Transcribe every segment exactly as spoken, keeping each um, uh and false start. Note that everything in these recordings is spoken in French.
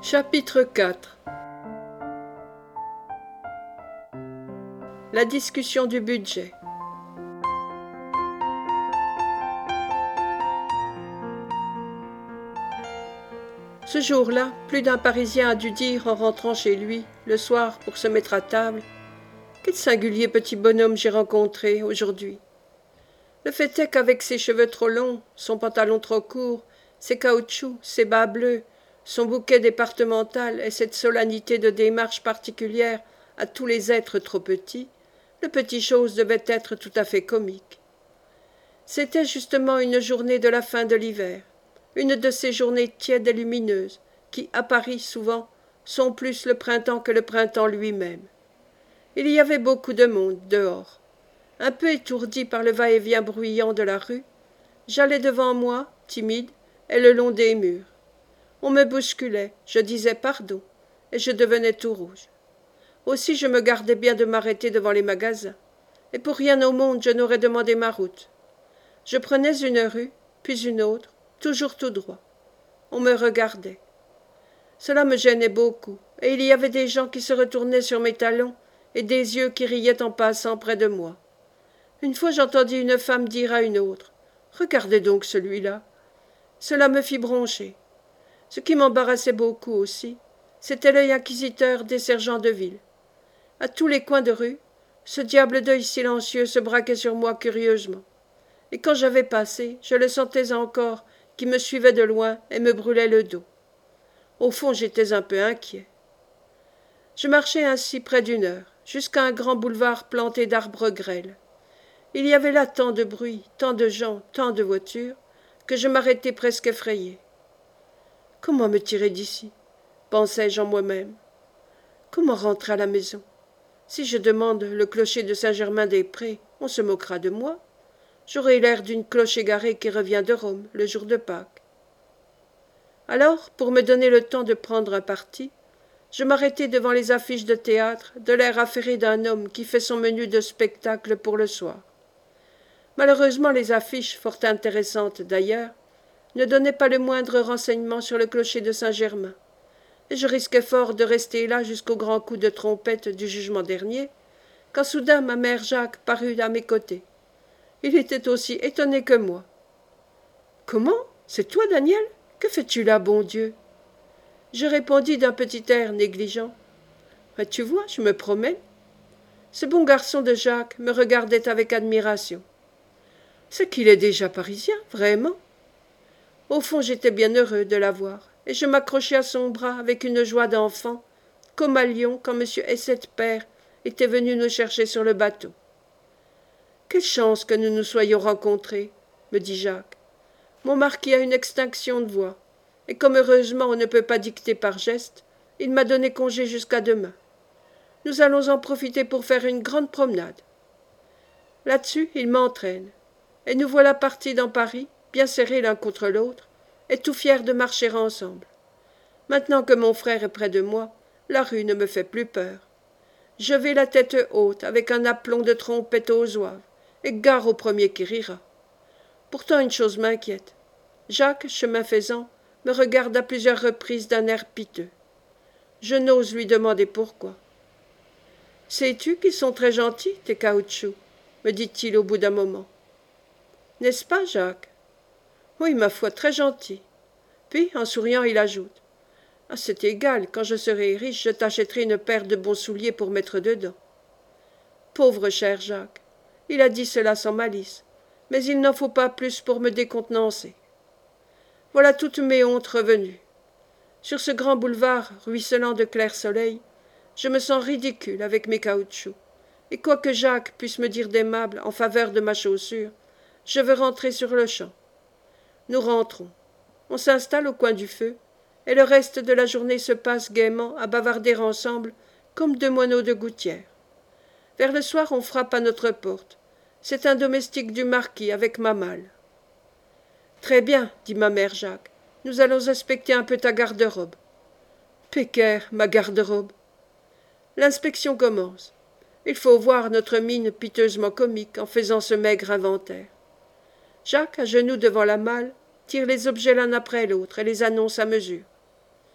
Chapitre quatre. La discussion du budget. Ce jour-là, plus d'un Parisien a dû dire en rentrant chez lui, le soir, pour se mettre à table, « Quel singulier petit bonhomme j'ai rencontré aujourd'hui !» Le fait est qu'avec ses cheveux trop longs, son pantalon trop court, ses caoutchoucs, ses bas bleus, son bouquet départemental et cette solennité de démarche particulière à tous les êtres trop petits, le petit chose devait être tout à fait comique. C'était justement une journée de la fin de l'hiver, une de ces journées tièdes et lumineuses qui, à Paris souvent, sont plus le printemps que le printemps lui-même. Il y avait beaucoup de monde dehors. Un peu étourdi par le va-et-vient bruyant de la rue, j'allais devant moi, timide, et le long des murs. On me bousculait, je disais pardon, et je devenais tout rouge. Aussi je me gardais bien de m'arrêter devant les magasins, et pour rien au monde je n'aurais demandé ma route. Je prenais une rue, puis une autre, toujours tout droit. On me regardait. Cela me gênait beaucoup, et il y avait des gens qui se retournaient sur mes talons, et des yeux qui riaient en passant près de moi. Une fois j'entendis une femme dire à une autre « Regardez donc celui-là !» Cela me fit broncher. Ce qui m'embarrassait beaucoup aussi, c'était l'œil inquisiteur des sergents de ville. À tous les coins de rue, ce diable d'œil silencieux se braquait sur moi curieusement. Et quand j'avais passé, je le sentais encore qui me suivait de loin et me brûlait le dos. Au fond, j'étais un peu inquiet. Je marchai ainsi près d'une heure, jusqu'à un grand boulevard planté d'arbres grêles. Il y avait là tant de bruit, tant de gens, tant de voitures, que je m'arrêtai presque effrayé. Comment me tirer d'ici, pensai-je en moi-même. Comment rentrer à la maison? Si je demande le clocher de Saint-Germain-des-Prés, on se moquera de moi. J'aurai l'air d'une cloche égarée qui revient de Rome le jour de Pâques. Alors, pour me donner le temps de prendre un parti, je m'arrêtai devant les affiches de théâtre, de l'air affairé d'un homme qui fait son menu de spectacle pour le soir. Malheureusement, les affiches, fort intéressantes d'ailleurs, ne donnaient pas le moindre renseignement sur le clocher de Saint-Germain, et je risquais fort de rester là jusqu'au grand coup de trompette du jugement dernier, quand soudain ma mère Jacques parut à mes côtés. Il était aussi étonné que moi. « Comment? C'est toi, Daniel? Que fais-tu là, bon Dieu ?» Je répondis d'un petit air négligent. « Tu vois, je me promène. » Ce bon garçon de Jacques me regardait avec admiration. « C'est qu'il est déjà parisien, vraiment ?» Au fond, j'étais bien heureux de la voir, et je m'accrochai à son bras avec une joie d'enfant, comme à Lyon quand M. Essette père était venu nous chercher sur le bateau. « Quelle chance que nous nous soyons rencontrés, » me dit Jacques. Mon marquis a une extinction de voix, et comme heureusement on ne peut pas dicter par geste, il m'a donné congé jusqu'à demain. Nous allons en profiter pour faire une grande promenade. Là-dessus, il m'entraîne, et nous voilà partis dans Paris, bien serrés l'un contre l'autre, et tout fiers de marcher ensemble. Maintenant que mon frère est près de moi, la rue ne me fait plus peur. Je vais la tête haute, avec un aplomb de trompette aux oives, et gare au premier qui rira. Pourtant une chose m'inquiète. Jacques, chemin faisant, me regarde à plusieurs reprises d'un air piteux. Je n'ose lui demander pourquoi. « Sais-tu qu'ils sont très gentils, tes caoutchoucs ?» me dit-il au bout d'un moment. « N'est-ce pas, Jacques ?»« Oui, ma foi, très gentil. » Puis, en souriant, il ajoute. « Ah, c'est égal, quand je serai riche, je t'achèterai une paire de bons souliers pour mettre dedans. » Pauvre cher Jacques, il a dit cela sans malice, mais il n'en faut pas plus pour me décontenancer. Voilà toutes mes hontes revenues. Sur ce grand boulevard ruisselant de clair soleil, je me sens ridicule avec mes caoutchoucs, et quoique Jacques puisse me dire d'aimable en faveur de ma chaussure, je veux rentrer sur le champ. Nous rentrons. On s'installe au coin du feu, et le reste de la journée se passe gaiement à bavarder ensemble comme deux moineaux de gouttière. Vers le soir, on frappe à notre porte. C'est un domestique du marquis avec ma malle. « Très bien, dit ma mère Jacques, nous allons inspecter un peu ta garde-robe. »« Pécaire, ma garde-robe !» L'inspection commence. Il faut voir notre mine piteusement comique en faisant ce maigre inventaire. Jacques, à genoux devant la malle, tire les objets l'un après l'autre et les annonce à mesure.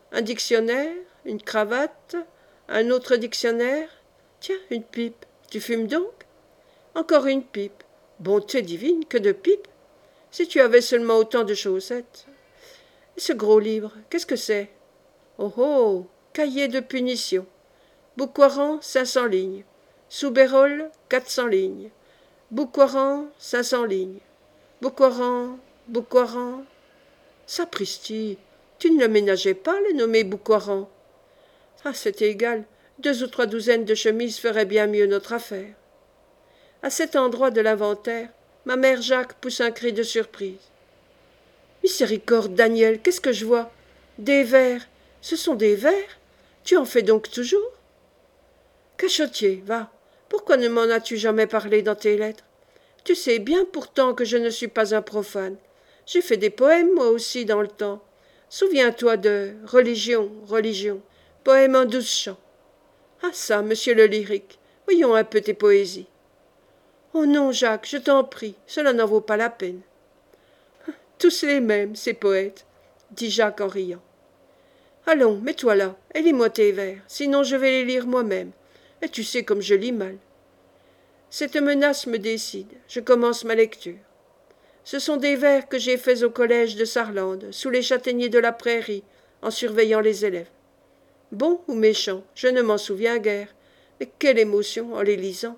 Un dictionnaire, une cravate, un autre dictionnaire. Tiens, une pipe. Tu fumes donc? Encore une pipe. Bonté divine, que de pipes! Si tu avais seulement autant de chaussettes. Et ce gros livre, qu'est-ce que c'est? Oh oh, cahier de punition. Boucoiran, cinq cents lignes. Soubérol, quatre cents lignes. Boucoiran, cinq cents lignes. Boucoiran, Boucoiran. Sapristi, tu ne le ménageais pas, le nommé Boucoiran? Ah, c'est égal, deux ou trois douzaines de chemises feraient bien mieux notre affaire. À cet endroit de l'inventaire, ma mère Jacques pousse un cri de surprise. Miséricorde, Daniel, qu'est-ce que je vois? Des vers. Ce sont des vers? Tu en fais donc toujours? Cachotier, va. Pourquoi ne m'en as-tu jamais parlé dans tes lettres? Tu sais bien pourtant que je ne suis pas un profane. J'ai fait des poèmes, moi aussi, dans le temps. Souviens-toi de Religion, religion, poème en douze chants. Ah ça, monsieur le lyrique, voyons un peu tes poésies. Oh non, Jacques, je t'en prie, cela n'en vaut pas la peine. Tous les mêmes, ces poètes, dit Jacques en riant. Allons, mets-toi là, et lis-moi tes vers, sinon je vais les lire moi-même, et tu sais comme je lis mal. Cette menace me décide, je commence ma lecture. Ce sont des vers que j'ai faits au collège de Sarlande, sous les châtaigniers de la prairie, en surveillant les élèves. Bons ou méchants, je ne m'en souviens guère, mais quelle émotion en les lisant.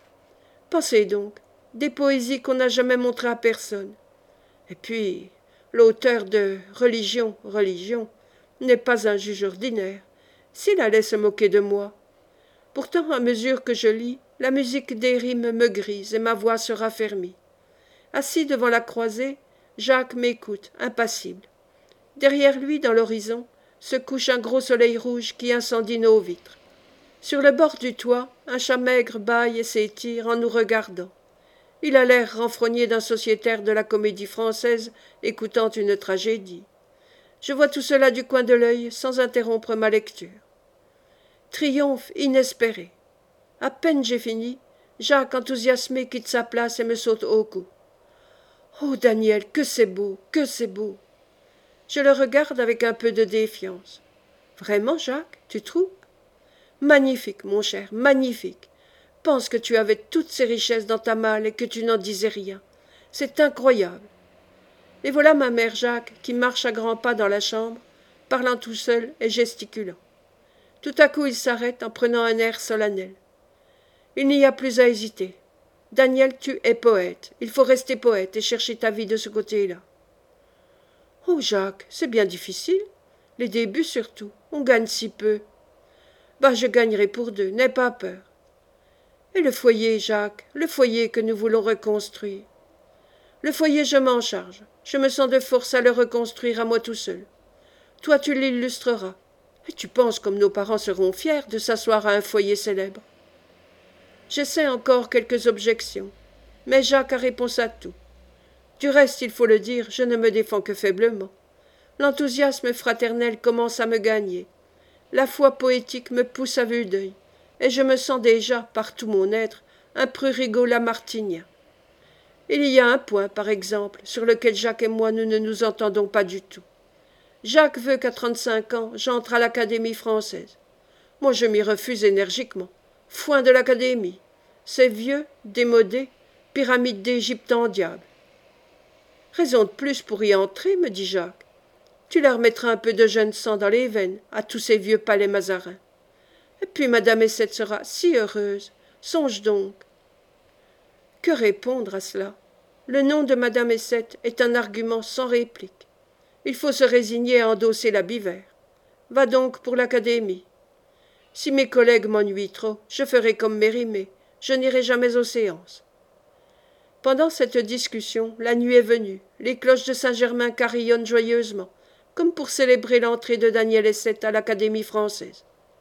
Pensez donc, des poésies qu'on n'a jamais montrées à personne. Et puis, l'auteur de Religion, religion n'est pas un juge ordinaire, s'il allait se moquer de moi. Pourtant, à mesure que je lis, la musique des rimes me grise et ma voix se raffermit. Assis devant la croisée, Jacques m'écoute, impassible. Derrière lui, dans l'horizon, se couche un gros soleil rouge qui incendie nos vitres. Sur le bord du toit, un chat maigre bâille et s'étire en nous regardant. Il a l'air renfrogné d'un sociétaire de la Comédie-Française écoutant une tragédie. Je vois tout cela du coin de l'œil sans interrompre ma lecture. Triomphe inespéré. À peine j'ai fini, Jacques enthousiasmé quitte sa place et me saute au cou. Oh, Daniel, que c'est beau, que c'est beau! Je le regarde avec un peu de défiance. Vraiment, Jacques, tu trouves? Magnifique, mon cher, magnifique. Pense que tu avais toutes ces richesses dans ta malle et que tu n'en disais rien. C'est incroyable. Et voilà ma mère Jacques qui marche à grands pas dans la chambre, parlant tout seul et gesticulant. Tout à coup il s'arrête en prenant un air solennel. Il n'y a plus à hésiter. Daniel, tu es poète. Il faut rester poète et chercher ta vie de ce côté-là. Oh, Jacques, c'est bien difficile. Les débuts surtout. On gagne si peu. Bah, je gagnerai pour deux, n'aie pas peur. Et le foyer, Jacques, le foyer que nous voulons reconstruire. Le foyer, je m'en charge. Je me sens de force à le reconstruire à moi tout seul. Toi, tu l'illustreras. Et tu penses comme nos parents seront fiers de s'asseoir à un foyer célèbre. J'essaie encore quelques objections, mais Jacques a réponse à tout. Du reste, il faut le dire, je ne me défends que faiblement. L'enthousiasme fraternel commence à me gagner. La foi poétique me pousse à vue d'œil, et je me sens déjà, par tout mon être, un prurigo lamartinien. Il y a un point, par exemple, sur lequel Jacques et moi nous ne nous entendons pas du tout. Jacques veut qu'à trente-cinq ans, j'entre à l'Académie française. Moi, je m'y refuse énergiquement. Foin de l'Académie. C'est vieux, démodé, pyramide d'Égypte en diable. Raison de plus pour y entrer, me dit Jacques. Tu leur mettras un peu de jeune sang dans les veines, à tous ces vieux palais mazarins. Et puis madame Essette sera si heureuse. Songe donc. Que répondre à cela? Le nom de madame Essette est un argument sans réplique. Il faut se résigner à endosser l'habit vert. Va donc pour l'Académie. Si mes collègues m'ennuient trop, je ferai comme Mérimée, je n'irai jamais aux séances. Pendant cette discussion, la nuit est venue, les cloches de Saint-Germain carillonnent joyeusement, comme pour célébrer l'entrée de Daniel Essette à l'Académie française.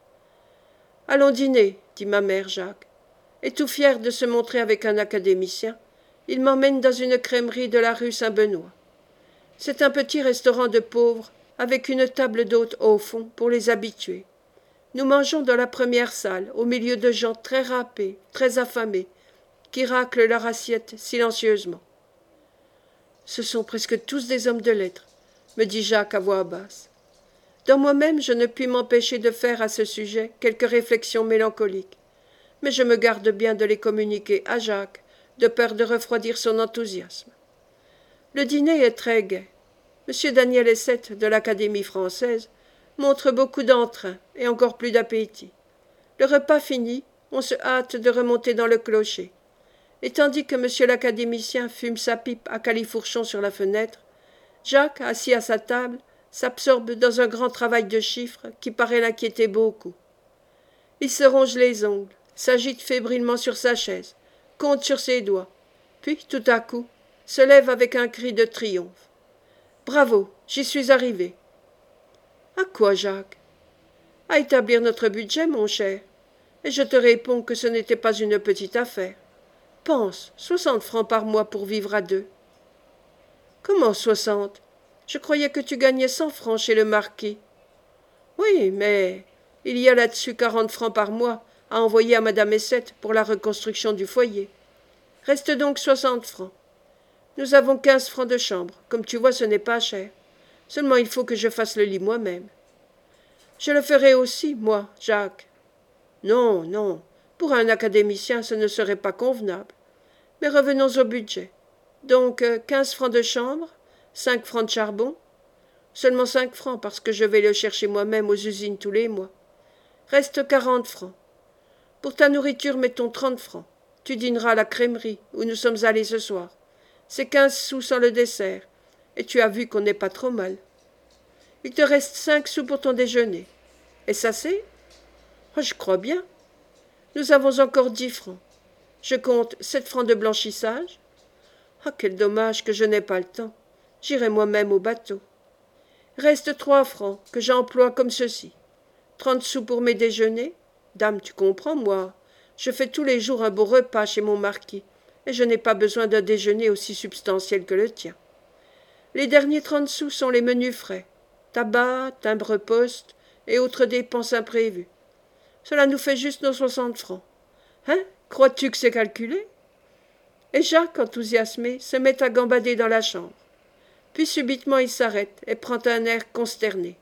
« Allons dîner, dit ma mère Jacques, et tout fier de se montrer avec un académicien, il m'emmène dans une crèmerie de la rue Saint-Benoît. C'est un petit restaurant de pauvres, avec une table d'hôtes au fond pour les habitués. Nous mangeons dans la première salle, au milieu de gens très râpés, très affamés, qui raclent leur assiette silencieusement. « Ce sont presque tous des hommes de lettres, me dit Jacques à voix basse. Dans moi-même, je ne puis m'empêcher de faire à ce sujet quelques réflexions mélancoliques, mais je me garde bien de les communiquer à Jacques, de peur de refroidir son enthousiasme. Le dîner est très gai. M. Daniel Essette, de l'Académie française, montre beaucoup d'entrain et encore plus d'appétit. Le repas fini, on se hâte de remonter dans le clocher. Et tandis que M. l'académicien fume sa pipe à califourchon sur la fenêtre, Jacques, assis à sa table, s'absorbe dans un grand travail de chiffres qui paraît l'inquiéter beaucoup. Il se ronge les ongles, s'agite fébrilement sur sa chaise, compte sur ses doigts, puis, tout à coup, se lève avec un cri de triomphe. « Bravo, j'y suis arrivé. »« À quoi, Jacques ? » ?»« À établir notre budget, mon cher. Et je te réponds que ce n'était pas une petite affaire. Pense, soixante francs par mois pour vivre à deux. »« Comment soixante ? Je croyais que tu gagnais cent francs chez le marquis. »« Oui, mais il y a là-dessus quarante francs par mois à envoyer à madame Essette pour la reconstruction du foyer. Reste donc soixante francs. Nous avons quinze francs de chambre. Comme tu vois, ce n'est pas cher. Seulement il faut que je fasse le lit moi-même. »« Je le ferai aussi, moi, Jacques. »« Non, non, pour un académicien ce ne serait pas convenable. Mais revenons au budget. Donc quinze francs de chambre, cinq francs de charbon. Seulement cinq francs parce que je vais le chercher moi-même aux usines tous les mois. Reste quarante francs. Pour ta nourriture, mettons trente francs. Tu dîneras à la crèmerie où nous sommes allés ce soir. C'est quinze sous sans le dessert. Et tu as vu qu'on n'est pas trop mal. Il te reste cinq sous pour ton déjeuner. Est-ce assez ? Oh, je crois bien. Nous avons encore dix francs. Je compte sept francs de blanchissage. Ah, quel dommage que je n'ai pas le temps. J'irai moi-même au bateau. Reste trois francs que j'emploie comme ceci. Trente sous pour mes déjeuners. Dame, tu comprends, moi. Je fais tous les jours un beau repas chez mon marquis, et je n'ai pas besoin d'un déjeuner aussi substantiel que le tien. Les derniers trente sous sont les menus frais, tabac, timbre-poste et autres dépenses imprévues. Cela nous fait juste nos soixante francs. Hein ? Crois-tu que c'est calculé ? Et Jacques, enthousiasmé, se met à gambader dans la chambre. Puis subitement il s'arrête et prend un air consterné.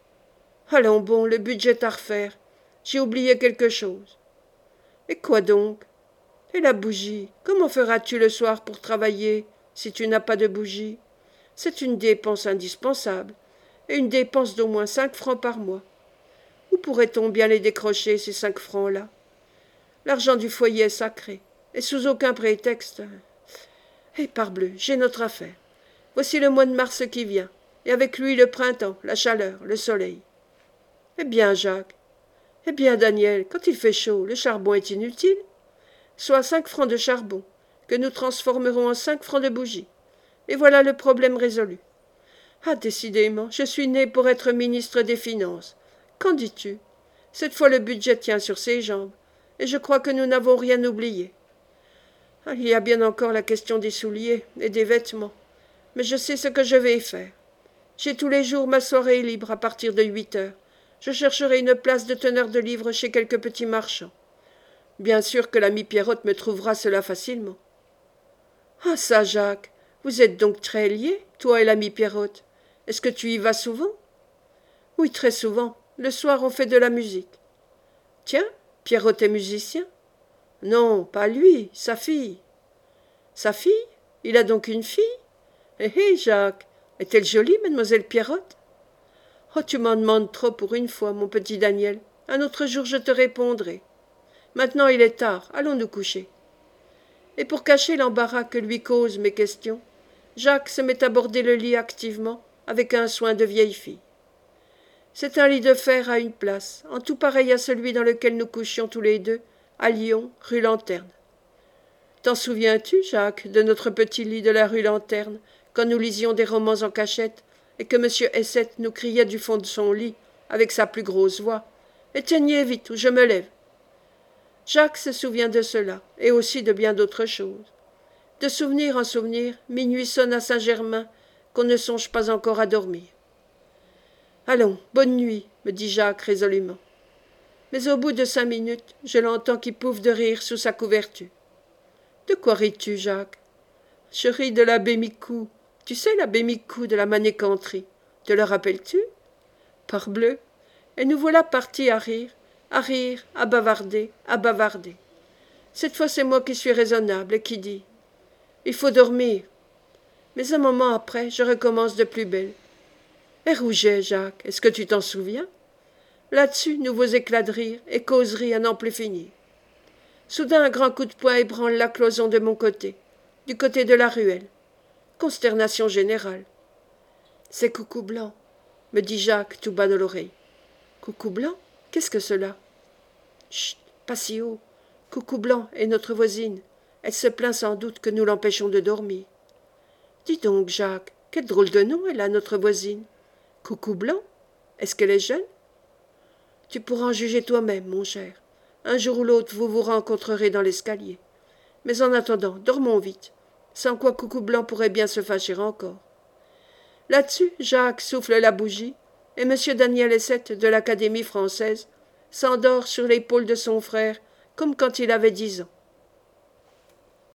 « Allons bon, le budget à refaire. J'ai oublié quelque chose. »« Et quoi donc ? Et la bougie ? Comment feras-tu le soir pour travailler si tu n'as pas de bougie ? C'est une dépense indispensable, et une dépense d'au moins cinq francs par mois. Où pourrait-on bien les décrocher, ces cinq francs-là ? L'argent du foyer est sacré, et sous aucun prétexte. Et parbleu, j'ai notre affaire. Voici le mois de mars qui vient, et avec lui le printemps, la chaleur, le soleil. Eh bien, Jacques, eh bien, Daniel, quand il fait chaud, le charbon est inutile. Soit cinq francs de charbon, que nous transformerons en cinq francs de bougie. Et voilà le problème résolu. Ah, décidément, je suis né pour être ministre des Finances. Qu'en dis-tu ? Cette fois le budget tient sur ses jambes, et je crois que nous n'avons rien oublié. Ah, il y a bien encore la question des souliers et des vêtements, mais je sais ce que je vais faire. J'ai tous les jours ma soirée libre à partir de huit heures. Je chercherai une place de teneur de livres chez quelques petits marchands. Bien sûr que l'ami Pierrotte me trouvera cela facilement. Ah ça, Jacques, vous êtes donc très liés, toi et l'ami Pierrotte. Est-ce que tu y vas souvent ? Oui, très souvent. Le soir, on fait de la musique. Tiens, Pierrotte est musicien ? Non, pas lui, sa fille. Sa fille ? Il a donc une fille ? Eh eh, Jacques, est-elle jolie, mademoiselle Pierrotte ? Oh, tu m'en demandes trop pour une fois, mon petit Daniel. Un autre jour, je te répondrai. Maintenant, il est tard, allons nous coucher. Et pour cacher l'embarras que lui causent mes questions, Jacques se met à border le lit activement, avec un soin de vieille fille. C'est un lit de fer à une place, en tout pareil à celui dans lequel nous couchions tous les deux, à Lyon, rue Lanterne. T'en souviens-tu, Jacques, de notre petit lit de la rue Lanterne, quand nous lisions des romans en cachette, et que M. Essette nous criait du fond de son lit, avec sa plus grosse voix, « Éteignez vite, ou je me lève !» Jacques se souvient de cela, et aussi de bien d'autres choses. De souvenir en souvenir, minuit sonne à Saint-Germain, qu'on ne songe pas encore à dormir. « Allons, bonne nuit, » me dit Jacques résolument. Mais au bout de cinq minutes, je l'entends qui pouffe de rire sous sa couverture. « De quoi ris-tu, Jacques ? » ?»« Je ris de l'abbé Micou. Tu sais l'abbé Micou de la Manécanterie. Te le rappelles-tu ? » ?»« Parbleu! Et nous voilà partis à rire, à rire, à bavarder, à bavarder. Cette fois c'est moi qui suis raisonnable et qui dis « Il faut dormir ». Mais un moment après, je recommence de plus belle. Et Rouget, Jacques, est-ce que tu t'en souviens? Là-dessus, nouveaux éclats de rire et causeries à n'en plus finir. Soudain, un grand coup de poing ébranle la cloison de mon côté, du côté de la ruelle. Consternation générale. C'est Coucou Blanc, me dit Jacques tout bas de l'oreille. Coucou Blanc? Qu'est-ce que cela? Chut, pas si haut. Coucou Blanc est notre voisine. Elle se plaint sans doute que nous l'empêchons de dormir. Dis donc, Jacques, quel drôle de nom elle a, notre voisine. Coucou Blanc? Est-ce qu'elle est jeune? Tu pourras en juger toi-même, mon cher. Un jour ou l'autre, vous vous rencontrerez dans l'escalier. Mais en attendant, dormons vite, sans quoi Coucou Blanc pourrait bien se fâcher encore. Là-dessus, Jacques souffle la bougie, et M. Daniel Essette de l'Académie française s'endort sur l'épaule de son frère comme quand il avait dix ans.